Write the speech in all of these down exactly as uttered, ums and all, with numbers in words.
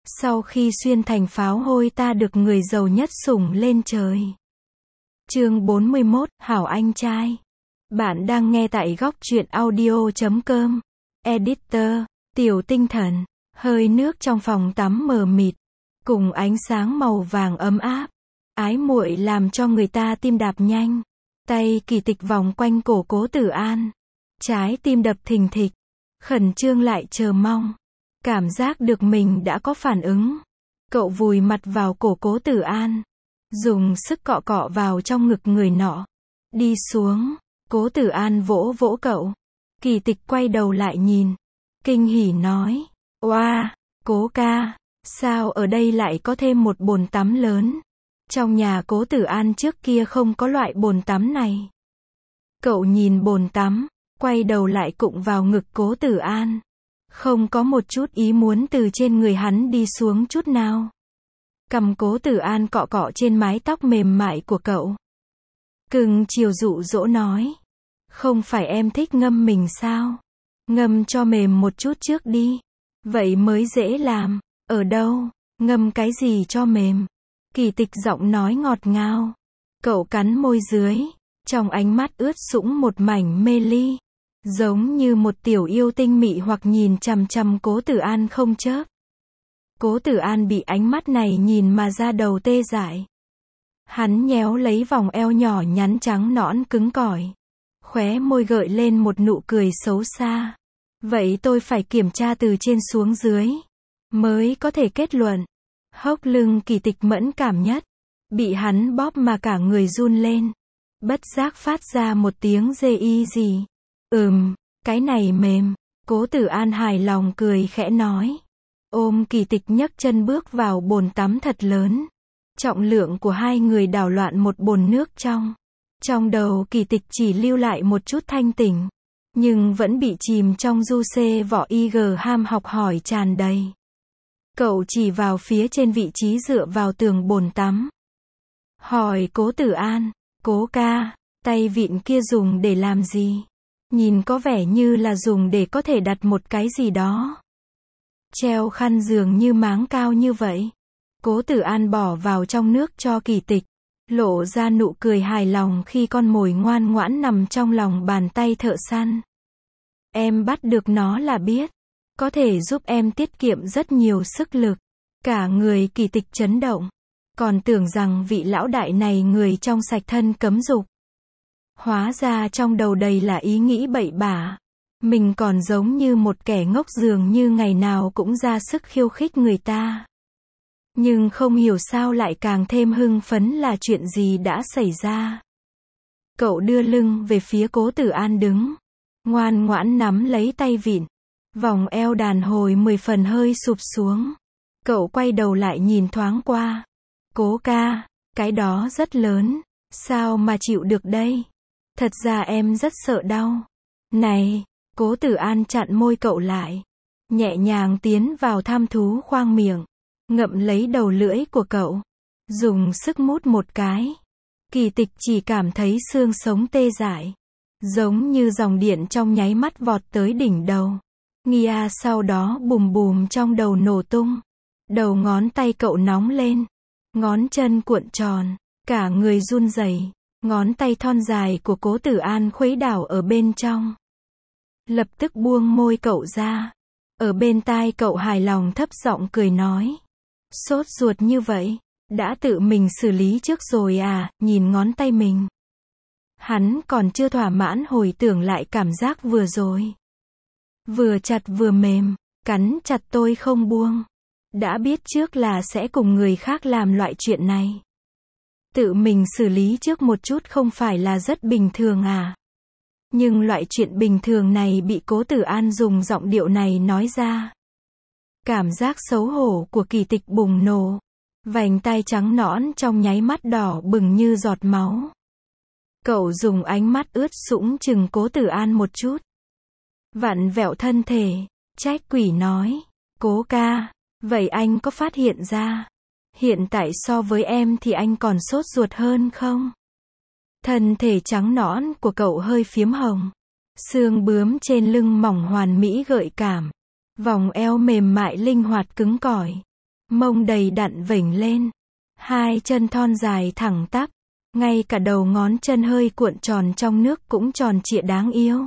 Sau khi xuyên thành pháo hôi ta được người giàu nhất sủng lên trời. Chương bốn mươi mốt, Hảo anh trai. Bạn đang nghe tại góc truyện audio chấm com. Editor, Tiểu Tinh Thần. Hơi nước trong phòng tắm mờ mịt, cùng ánh sáng màu vàng ấm áp, ái muội làm cho người ta tim đạp nhanh. Tay Kỳ Tịch vòng quanh cổ Cố Tử An, trái tim đập thình thịch, khẩn trương lại chờ mong. Cảm giác được mình đã có phản ứng. Cậu vùi mặt vào cổ Cố Tử An, dùng sức cọ cọ vào trong ngực người nọ. Đi xuống, Cố Tử An vỗ vỗ cậu. Kỳ Tịch quay đầu lại nhìn, kinh hỉ nói: "Oa, Cố ca, sao ở đây lại có thêm một bồn tắm lớn? Trong nhà Cố Tử An trước kia không có loại bồn tắm này." Cậu nhìn bồn tắm, quay đầu lại cụng vào ngực Cố Tử An. Không có một chút ý muốn từ trên người hắn đi xuống chút nào. Cầm Cố Tử An cọ cọ trên mái tóc mềm mại của cậu. Cưng chiều dụ dỗ nói: "Không phải em thích ngâm mình sao? Ngâm cho mềm một chút trước đi. Vậy mới dễ làm." "Ở đâu? Ngâm cái gì cho mềm?" Kỳ Tịch giọng nói ngọt ngào. Cậu cắn môi dưới, trong ánh mắt ướt sũng một mảnh mê ly, giống như một tiểu yêu tinh mị hoặc nhìn chằm chằm Cố Tử An không chớp. Cố Tử An bị ánh mắt này nhìn mà da đầu tê dại. Hắn nhéo lấy vòng eo nhỏ nhắn trắng nõn cứng cỏi, khóe môi gợi lên một nụ cười xấu xa. "Vậy tôi phải kiểm tra từ trên xuống dưới, mới có thể kết luận." Hốc lưng Kỳ Tịch mẫn cảm nhất, bị hắn bóp mà cả người run lên, bất giác phát ra một tiếng dê y gì. "Ừm, cái này mềm." Cố Tử An hài lòng cười khẽ nói. Ôm Kỳ Tịch nhấc chân bước vào bồn tắm thật lớn. Trọng lượng của hai người đảo loạn một bồn nước trong. Trong đầu Kỳ Tịch chỉ lưu lại một chút thanh tỉnh, nhưng vẫn bị chìm trong du xê vỏ y gờ ham học hỏi tràn đầy. Cậu chỉ vào phía trên vị trí dựa vào tường bồn tắm, hỏi Cố Tử An: "Cố ca, tay vịn kia dùng để làm gì? Nhìn có vẻ như là dùng để có thể đặt một cái gì đó. Treo khăn giường như máng cao như vậy." Cố Tử An bỏ vào trong nước cho Kỳ Tịch, lộ ra nụ cười hài lòng khi con mồi ngoan ngoãn nằm trong lòng bàn tay thợ săn. "Em bắt được nó là biết, có thể giúp em tiết kiệm rất nhiều sức lực." Cả người Kỳ Tịch chấn động, còn tưởng rằng vị lão đại này người trong sạch thân cấm dục. Hóa ra trong đầu đầy là ý nghĩ bậy bạ. Mình còn giống như một kẻ ngốc dường như ngày nào cũng ra sức khiêu khích người ta. Nhưng không hiểu sao lại càng thêm hưng phấn là chuyện gì đã xảy ra. Cậu đưa lưng về phía Cố Tử An đứng, ngoan ngoãn nắm lấy tay vịn. Vòng eo đàn hồi mười phần hơi sụp xuống. Cậu quay đầu lại nhìn thoáng qua. "Cố ca, cái đó rất lớn, sao mà chịu được đây? Thật ra em rất sợ đau." "Này." Cố Tử An chặn môi cậu lại, nhẹ nhàng tiến vào tham thú khoang miệng, ngậm lấy đầu lưỡi của cậu, dùng sức mút một cái. Kỳ Tịch chỉ cảm thấy xương sống tê dại, giống như dòng điện trong nháy mắt vọt tới đỉnh đầu. Nghia sau đó bùm bùm trong đầu nổ tung. Đầu ngón tay cậu nóng lên, ngón chân cuộn tròn, cả người run rẩy. Ngón tay thon dài của Cố Tử An khuấy đảo ở bên trong. Lập tức buông môi cậu ra. Ở bên tai cậu hài lòng thấp giọng cười nói: "Sốt ruột như vậy, đã tự mình xử lý trước rồi à?" Nhìn ngón tay mình, hắn còn chưa thỏa mãn hồi tưởng lại cảm giác vừa rồi. Vừa chặt vừa mềm, cắn chặt tôi không buông. Đã biết trước là sẽ cùng người khác làm loại chuyện này, tự mình xử lý trước một chút không phải là rất bình thường à? Nhưng loại chuyện bình thường này bị Cố Tử An dùng giọng điệu này nói ra. Cảm giác xấu hổ của Kỳ Tịch bùng nổ. Vành tai trắng nõn trong nháy mắt đỏ bừng như giọt máu. Cậu dùng ánh mắt ướt sũng chừng Cố Tử An một chút, vặn vẹo thân thể, trách quỷ nói: "Cố ca, vậy anh có phát hiện ra, hiện tại so với em thì anh còn sốt ruột hơn không?" Thân thể trắng nõn của cậu hơi phiếm hồng, xương bướm trên lưng mỏng hoàn mỹ gợi cảm, vòng eo mềm mại linh hoạt cứng cỏi. mông đầy đặn vểnh lên, hai chân thon dài thẳng tắp, ngay cả đầu ngón chân hơi cuộn tròn trong nước cũng tròn trịa đáng yêu.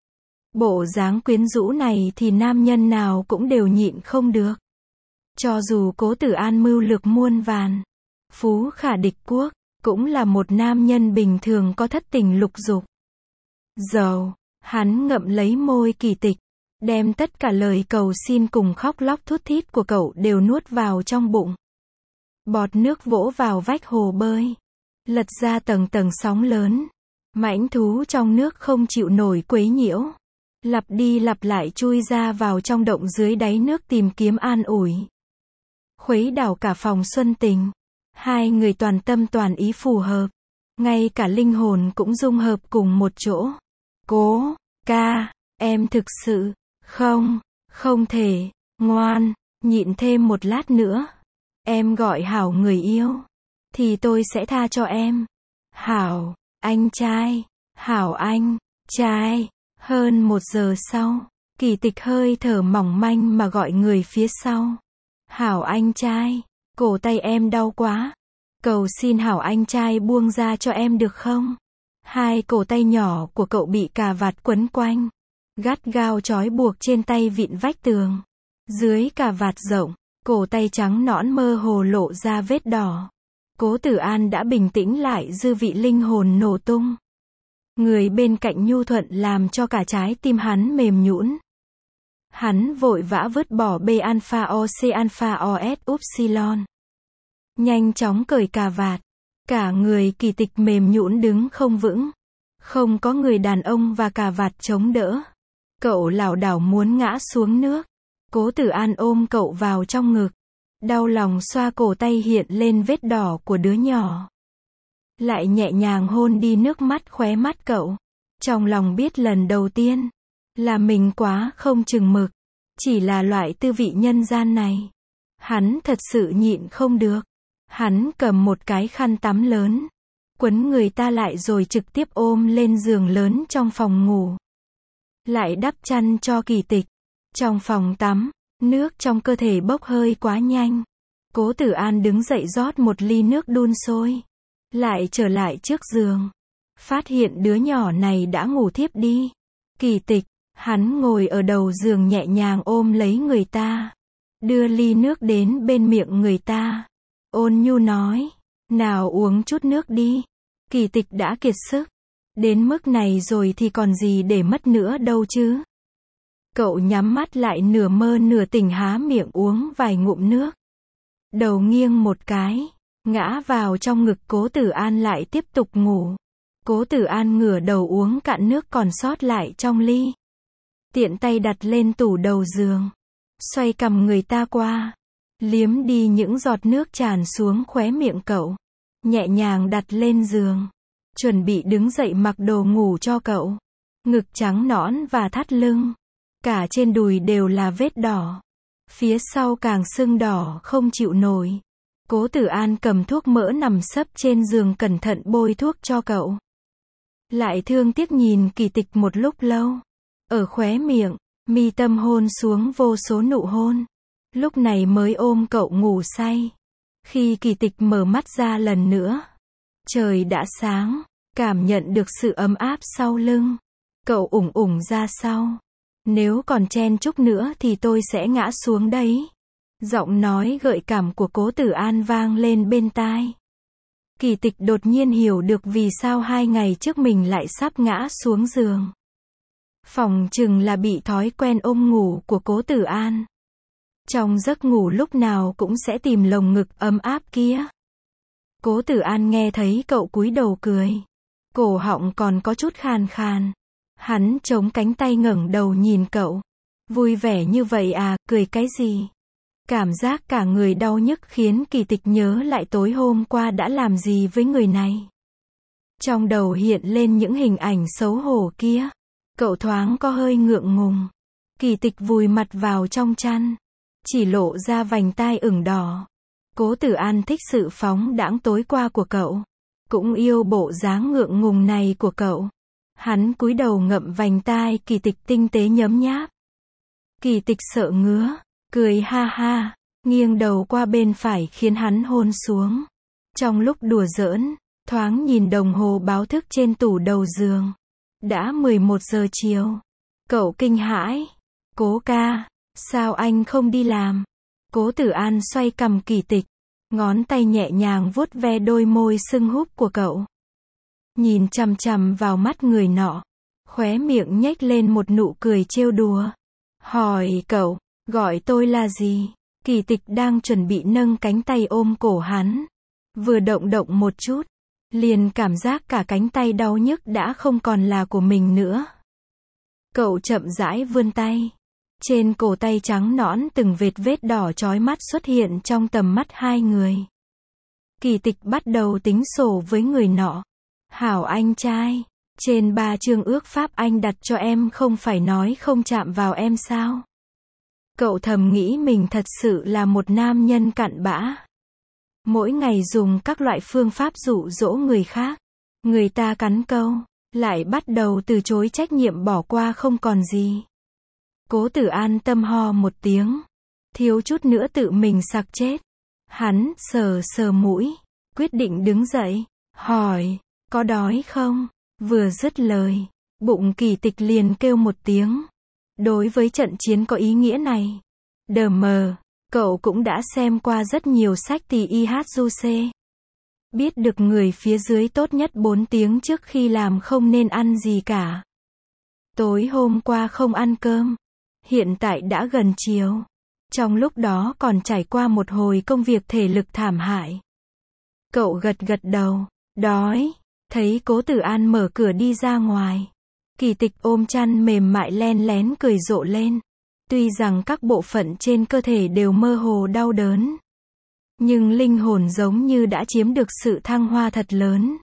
Bộ dáng quyến rũ này thì nam nhân nào cũng đều nhịn không được. Cho dù Cố Tử An mưu lược muôn vàn, phú khả địch quốc, cũng là một nam nhân bình thường có thất tình lục dục. Dầu, hắn ngậm lấy môi Kỳ Tịch, đem tất cả lời cầu xin cùng khóc lóc thút thít của cậu đều nuốt vào trong bụng. Bọt nước vỗ vào vách hồ bơi, lật ra tầng tầng sóng lớn. Mãnh thú trong nước không chịu nổi quấy nhiễu, lặp đi lặp lại chui ra vào trong động dưới đáy nước tìm kiếm an ủi. Khuấy đảo cả phòng xuân tình, hai người toàn tâm toàn ý phù hợp, ngay cả linh hồn cũng dung hợp cùng một chỗ. Cố ca, em thực sự không, không thể, ngoan, nhịn thêm một lát nữa. Em gọi Hảo người yêu, thì tôi sẽ tha cho em. Hảo, anh trai, Hảo anh, trai. Hơn một giờ sau, Kỳ Tịch hơi thở mỏng manh mà gọi người phía sau. Hảo anh trai, cổ tay em đau quá. Cầu xin Hảo anh trai buông ra cho em được không? Hai cổ tay nhỏ của cậu bị cà vạt quấn quanh, gắt gao trói buộc trên tay vịn vách tường. Dưới cà vạt rộng, cổ tay trắng nõn mơ hồ lộ ra vết đỏ. Cố Tử An đã bình tĩnh lại, dư vị linh hồn nổ tung. Người bên cạnh nhu thuận làm cho cả trái tim hắn mềm nhũn. Hắn vội vã vứt bỏ B alpha O C alpha O S upsilon. Nhanh chóng cởi cà vạt. Cả người Kỳ Tịch mềm nhũn đứng không vững. Không có người đàn ông và cà vạt chống đỡ. Cậu lảo đảo muốn ngã xuống nước. Cố Tử An ôm cậu vào trong ngực. Đau lòng xoa cổ tay hiện lên vết đỏ của đứa nhỏ. Lại nhẹ nhàng hôn đi nước mắt khóe mắt cậu. Trong lòng biết lần đầu tiên là mình quá không chừng mực. Chỉ là loại tư vị nhân gian này, hắn thật sự nhịn không được. Hắn cầm một cái khăn tắm lớn, quấn người ta lại rồi trực tiếp ôm lên giường lớn trong phòng ngủ. Lại đắp chăn cho Kỳ Tịch. Trong phòng tắm, nước trong cơ thể bốc hơi quá nhanh. Cố Tử An đứng dậy rót một ly nước đun sôi. Lại trở lại trước giường. Phát hiện đứa nhỏ này đã ngủ thiếp đi. Kỳ Tịch, hắn ngồi ở đầu giường nhẹ nhàng ôm lấy người ta. Đưa ly nước đến bên miệng người ta. Ôn nhu nói, nào uống chút nước đi. Kỳ Tịch đã kiệt sức. Đến mức này rồi thì còn gì để mất nữa đâu chứ. Cậu nhắm mắt lại nửa mơ nửa tỉnh há miệng uống vài ngụm nước. Đầu nghiêng một cái, ngã vào trong ngực Cố Tử An lại tiếp tục ngủ. Cố Tử An ngửa đầu uống cạn nước còn sót lại trong ly. Tiện tay đặt lên tủ đầu giường. Xoay cằm người ta qua. Liếm đi những giọt nước tràn xuống khóe miệng cậu. Nhẹ nhàng đặt lên giường. Chuẩn bị đứng dậy mặc đồ ngủ cho cậu. Ngực trắng nõn và thắt lưng. Cả trên đùi đều là vết đỏ. Phía sau càng sưng đỏ không chịu nổi. Cố Tử An cầm thuốc mỡ nằm sấp trên giường cẩn thận bôi thuốc cho cậu. Lại thương tiếc nhìn Kỳ Tịch một lúc lâu. Ở khóe miệng, mi tâm hôn xuống vô số nụ hôn. Lúc này mới ôm cậu ngủ say. Khi Kỳ Tịch mở mắt ra lần nữa, trời đã sáng, cảm nhận được sự ấm áp sau lưng. Cậu ủng ủng ra sau. Nếu còn chen chúc nữa thì tôi sẽ ngã xuống đấy. Giọng nói gợi cảm của Cố Tử An vang lên bên tai. Kỳ Tịch đột nhiên hiểu được vì sao hai ngày trước mình lại sắp ngã xuống giường. Phòng chừng là bị thói quen ôm ngủ của Cố Tử An. Trong giấc ngủ lúc nào cũng sẽ tìm lồng ngực ấm áp kia. Cố Tử An nghe thấy cậu cúi đầu cười. Cổ họng còn có chút khàn khàn. Hắn chống cánh tay ngẩng đầu nhìn cậu. Vui vẻ như vậy à, cười cái gì? Cảm giác cả người đau nhức khiến Kỳ Tịch nhớ lại tối hôm qua đã làm gì với người này. Trong đầu hiện lên những hình ảnh xấu hổ kia. Cậu thoáng có hơi ngượng ngùng. Kỳ Tịch vùi mặt vào trong chăn. Chỉ lộ ra vành tai ửng đỏ. Cố Tử An thích sự phóng đãng tối qua của cậu. Cũng yêu bộ dáng ngượng ngùng này của cậu. Hắn cúi đầu ngậm vành tai Kỳ Tịch tinh tế nhấm nháp. Kỳ Tịch sợ ngứa. Cười ha ha. nghiêng đầu qua bên phải khiến hắn hôn xuống. Trong lúc đùa giỡn, thoáng nhìn đồng hồ báo thức trên tủ đầu giường. Đã mười một giờ chiều. Cậu kinh hãi. Cố ca, sao anh không đi làm? Cố Tử An xoay cằm Kỳ Tịch, ngón tay nhẹ nhàng vuốt ve đôi môi sưng húp của cậu. Nhìn chằm chằm vào mắt người nọ, khóe miệng nhếch lên một nụ cười trêu đùa. Hỏi cậu, gọi tôi là gì? Kỳ Tịch đang chuẩn bị nâng cánh tay ôm cổ hắn. Vừa động động một chút, liền cảm giác cả cánh tay đau nhức đã không còn là của mình nữa. Cậu chậm rãi vươn tay. Trên cổ tay trắng nõn từng vệt vết đỏ chói mắt xuất hiện trong tầm mắt hai người. Kỳ Tịch bắt đầu tính sổ với người nọ. Hảo anh trai, trên ba chương ước pháp anh đặt cho em không phải nói không chạm vào em sao? Cậu thầm nghĩ mình thật sự là một nam nhân cặn bã. Mỗi ngày dùng các loại phương pháp dụ dỗ người khác. Người ta cắn câu, lại bắt đầu từ chối trách nhiệm bỏ qua không còn gì. Cố Tử An tâm ho một tiếng. Thiếu chút nữa tự mình sặc chết. Hắn sờ sờ mũi, quyết định đứng dậy, hỏi, có đói không? Vừa dứt lời, bụng Kỳ Tịch liền kêu một tiếng. Đối với trận chiến có ý nghĩa này, đờ mờ, cậu cũng đã xem qua rất nhiều sách tỳ y hát du xê. Biết được người phía dưới tốt nhất bốn tiếng trước khi làm không nên ăn gì cả. Tối hôm qua không ăn cơm. Hiện tại đã gần chiều. Trong lúc đó còn trải qua một hồi công việc thể lực thảm hại. Cậu gật gật đầu. Đói. Thấy Cố Tử An mở cửa đi ra ngoài. Kỳ Tịch ôm chăn mềm mại len lén cười rộ lên. Tuy rằng các bộ phận trên cơ thể đều mơ hồ đau đớn, nhưng linh hồn giống như đã chiếm được sự thăng hoa thật lớn.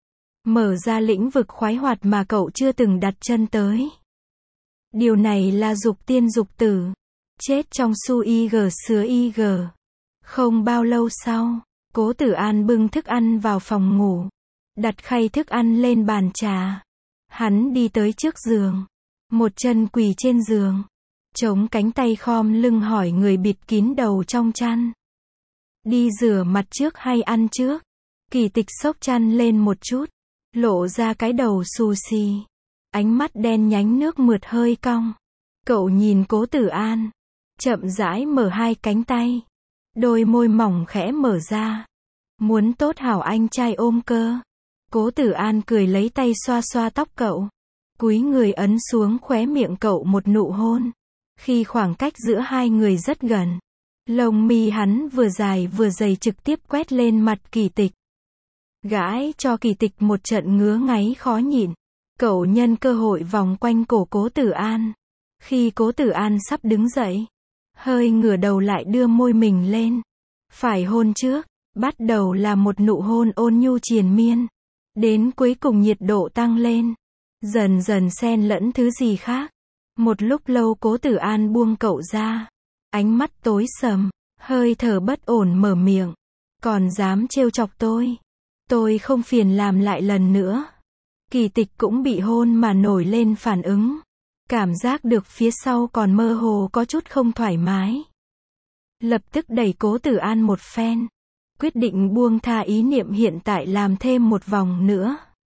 Mở ra lĩnh vực khoái hoạt mà cậu chưa từng đặt chân tới. Điều này là dục tiên dục tử. Chết trong su y gờ sứa y gờ. Không bao lâu sau, Cố Tử An bưng thức ăn vào phòng ngủ. Đặt khay thức ăn lên bàn trà. Hắn đi tới trước giường. Một chân quỳ trên giường. Chống cánh tay khom lưng hỏi người bịt kín đầu trong chăn. Đi rửa mặt trước hay ăn trước? Kỳ Tịch xốc chăn lên một chút. Lộ ra cái đầu xù xì. Ánh mắt đen nhánh nước mượt hơi cong. Cậu nhìn Cố Tử An. Chậm rãi mở hai cánh tay. Đôi môi mỏng khẽ mở ra. Muốn tốt hảo anh trai ôm cơ. Cố Tử An cười lấy tay xoa xoa tóc cậu. Cúi người ấn xuống khóe miệng cậu một nụ hôn. Khi khoảng cách giữa hai người rất gần, lông mi hắn vừa dài vừa dày trực tiếp quét lên mặt Kỳ Tịch. Gãi cho Kỳ Tịch một trận ngứa ngáy khó nhịn. Cậu nhân cơ hội vòng quanh cổ Cố Tử An. Khi Cố Tử An sắp đứng dậy, hơi ngửa đầu lại đưa môi mình lên. Phải hôn trước, bắt đầu là một nụ hôn ôn nhu triền miên. Đến cuối cùng nhiệt độ tăng lên. Dần dần xen lẫn thứ gì khác. Một lúc lâu Cố Tử An buông cậu ra. Ánh mắt tối sầm, hơi thở bất ổn mở miệng. Còn dám trêu chọc tôi. Tôi không phiền làm lại lần nữa. Kỳ Tịch cũng bị hôn mà nổi lên phản ứng. Cảm giác được phía sau còn mơ hồ có chút không thoải mái. Lập tức đẩy Cố Tử An một phen. Quyết định buông tha ý niệm hiện tại làm thêm một vòng nữa.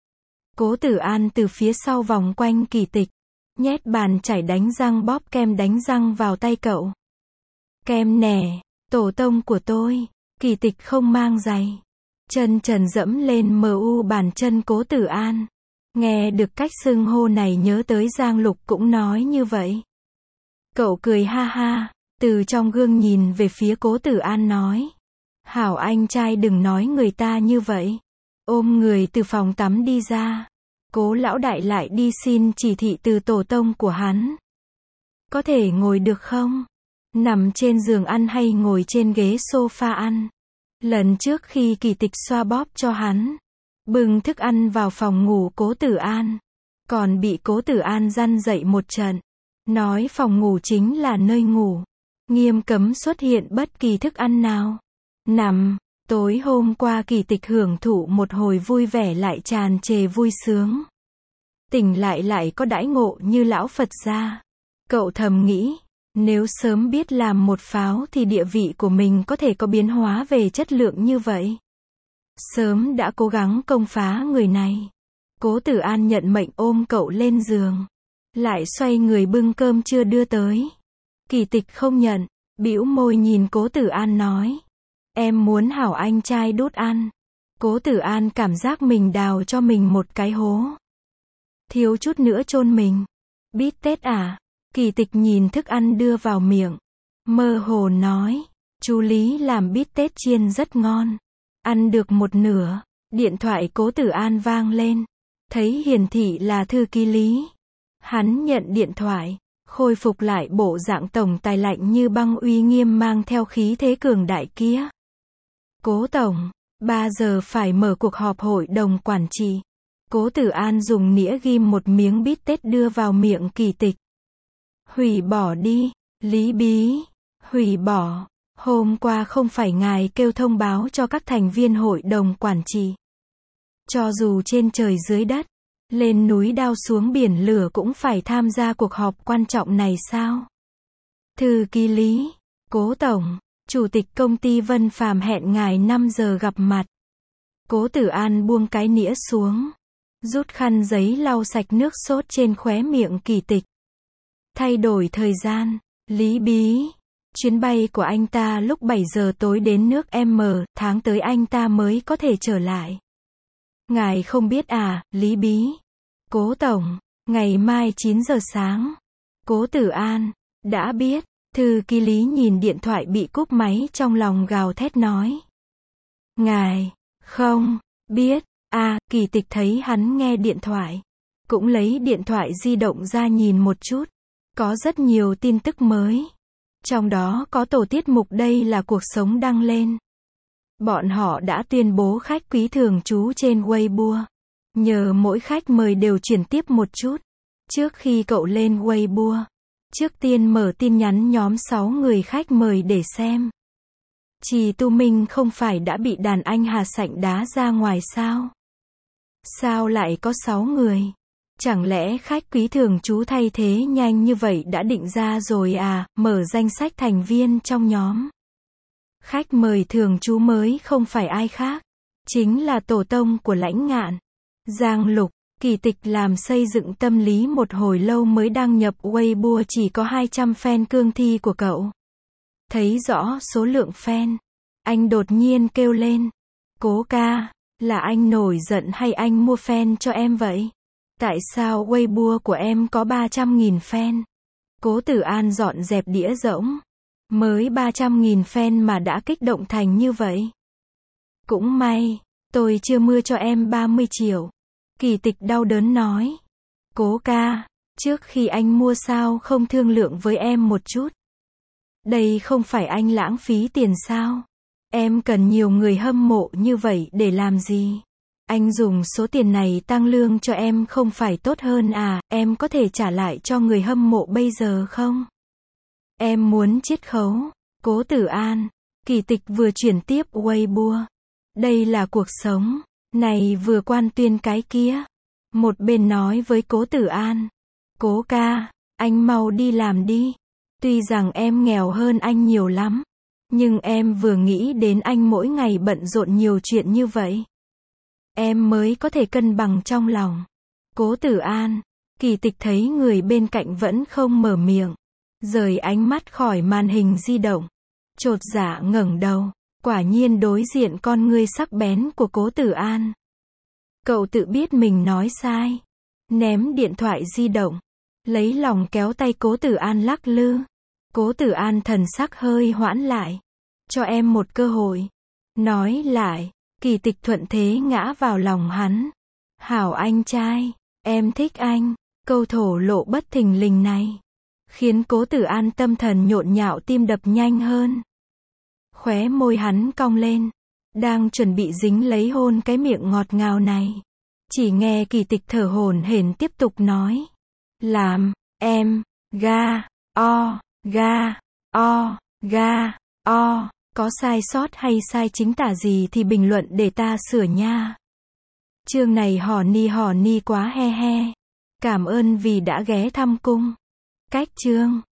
Cố Tử An từ phía sau vòng quanh Kỳ Tịch. Nhét bàn chải đánh răng bóp kem đánh răng vào tay cậu. Kem nè, tổ tông của tôi. Kỳ Tịch không mang giày. Chân trần dẫm lên mờ u bàn chân Cố Tử An. Nghe được cách xưng hô này nhớ tới Giang Lục cũng nói như vậy. Cậu cười ha ha, từ trong gương nhìn về phía Cố Tử An nói. Hảo anh trai đừng nói người ta như vậy. Ôm người từ phòng tắm đi ra. Cố lão đại lại đi xin chỉ thị từ tổ tông của hắn. Có thể ngồi được không? Nằm trên giường ăn hay ngồi trên ghế sofa ăn? Lần trước khi Kỳ Tịch xoa bóp cho hắn, bưng thức ăn vào phòng ngủ Cố Tử An, còn bị Cố Tử An răn dậy một trận. Nói phòng ngủ chính là nơi ngủ. Nghiêm cấm xuất hiện bất kỳ thức ăn nào. Nằm. Tối hôm qua Kỳ Tịch hưởng thụ một hồi vui vẻ lại tràn trề vui sướng. Tỉnh lại lại có đãi ngộ như lão Phật gia. Cậu thầm nghĩ, Nếu sớm biết làm một pháo thì địa vị của mình có thể có biến hóa về chất lượng như vậy. Sớm đã cố gắng công phá người này. Cố Tử An nhận mệnh ôm cậu lên giường. Lại xoay người bưng cơm chưa đưa tới. Kỳ Tịch không nhận, bĩu môi nhìn Cố Tử An nói. Em muốn hảo anh trai đút ăn. Cố Tử An cảm giác mình đào cho mình một cái hố. Thiếu chút nữa chôn mình. Bít tết à? Kỳ Tịch nhìn thức ăn đưa vào miệng. Mơ hồ nói. Chú Lý làm bít tết chiên rất ngon. Ăn được một nửa. Điện thoại Cố Tử An vang lên. Thấy hiển thị là thư ký Lý. Hắn nhận điện thoại. Khôi phục lại bộ dạng tổng tài lạnh như băng uy nghiêm mang theo khí thế cường đại kia. Cố tổng, ba giờ phải mở cuộc họp hội đồng quản trị. Cố Tử An dùng nĩa ghim một miếng bít tết đưa vào miệng Kỳ Tịch. Hủy bỏ đi, Lý Bí. Hủy bỏ. Hôm qua không phải ngài kêu thông báo cho các thành viên hội đồng quản trị. Cho dù trên trời dưới đất, lên núi đao xuống biển lửa cũng phải tham gia cuộc họp quan trọng này sao? Thư ký Lý. Cố tổng, chủ tịch công ty Vân Phàm hẹn ngài năm giờ gặp mặt. Cố Tử An buông cái nĩa xuống. Rút khăn giấy lau sạch nước sốt trên khóe miệng Kỳ Tịch. Thay đổi thời gian. Lý Bí. Chuyến bay của anh ta lúc bảy giờ tối đến nước M, tháng tới anh ta mới có thể trở lại. Ngài không biết à, Lý Bí. Cố tổng, ngày mai chín giờ sáng. Cố Tử An, đã biết. Thư ký Lý nhìn điện thoại bị cúp máy trong lòng gào thét nói. Ngài, không, biết, à, Kỳ Tịch thấy hắn nghe điện thoại. Cũng lấy điện thoại di động ra nhìn một chút. Có rất nhiều tin tức mới. Trong đó có tổ tiết mục Đây Là Cuộc Sống đăng lên. Bọn họ đã tuyên bố khách quý thường trú trên Weibo. Nhờ mỗi khách mời đều chuyển tiếp một chút. Trước khi cậu lên Weibo, trước tiên mở tin nhắn nhóm sáu người khách mời để xem. Trì Tu Minh không phải đã bị đàn anh Hà Sạnh đá ra ngoài sao? Sao lại có sáu người? Chẳng lẽ khách quý thường trú thay thế nhanh như vậy đã định ra rồi à? Mở danh sách thành viên trong nhóm. Khách mời thường trú mới không phải ai khác, chính là tổ tông của Lãnh Ngạn, Giang Lục. Kỳ Tịch làm xây dựng tâm lý một hồi lâu mới đăng nhập Weibo chỉ có hai trăm fan cương thi của cậu. Thấy rõ số lượng fan, anh đột nhiên kêu lên. Cố ca, là anh nổi giận hay anh mua fan cho em vậy? Tại sao Weibo của em có ba trăm nghìn fan? Cố Tử An dọn dẹp đĩa rỗng. Mới ba trăm nghìn fan mà đã kích động thành như vậy. Cũng may, tôi chưa mua cho em ba mươi triệu. Kỳ Tịch đau đớn nói. Cố ca, trước khi anh mua sao không thương lượng với em một chút? Đây không phải anh lãng phí tiền sao? Em cần nhiều người hâm mộ như vậy để làm gì? Anh dùng số tiền này tăng lương cho em không phải tốt hơn à? Em có thể trả lại cho người hâm mộ bây giờ không? Em muốn chiết khấu. Cố Tử An. Kỳ Tịch vừa chuyển tiếp Weibo. Đây là cuộc sống. Này vừa quan tuyên cái kia. Một bên nói với Cố Tử An. Cố ca, anh mau đi làm đi. Tuy rằng em nghèo hơn anh nhiều lắm. Nhưng em vừa nghĩ đến anh mỗi ngày bận rộn nhiều chuyện như vậy. Em mới có thể cân bằng trong lòng. Cố Tử An. Kỳ Tịch thấy người bên cạnh vẫn không mở miệng. Rời ánh mắt khỏi màn hình di động. Chột dạ ngẩng đầu. Quả nhiên đối diện con ngươi sắc bén của Cố Tử An. Cậu tự biết mình nói sai. Ném điện thoại di động. Lấy lòng kéo tay Cố Tử An lắc lư. Cố Tử An thần sắc hơi hoãn lại. Cho em một cơ hội. Nói lại. Kỳ Tịch thuận thế ngã vào lòng hắn. Hảo anh trai. Em thích anh. Câu thổ lộ bất thình lình này khiến Cố Tử An tâm thần nhộn nhạo tim đập nhanh hơn. Khóe môi hắn cong lên. Đang chuẩn bị dính lấy hôn cái miệng ngọt ngào này. Chỉ nghe Kỳ Tịch thở hổn hển tiếp tục nói. Làm, em, ga, o, ga, o, ga, o. Có sai sót hay sai chính tả gì thì bình luận để ta sửa nha. Chương này hò ni hò ni quá he he. Cảm ơn vì đã ghé thăm cung. Cách chương.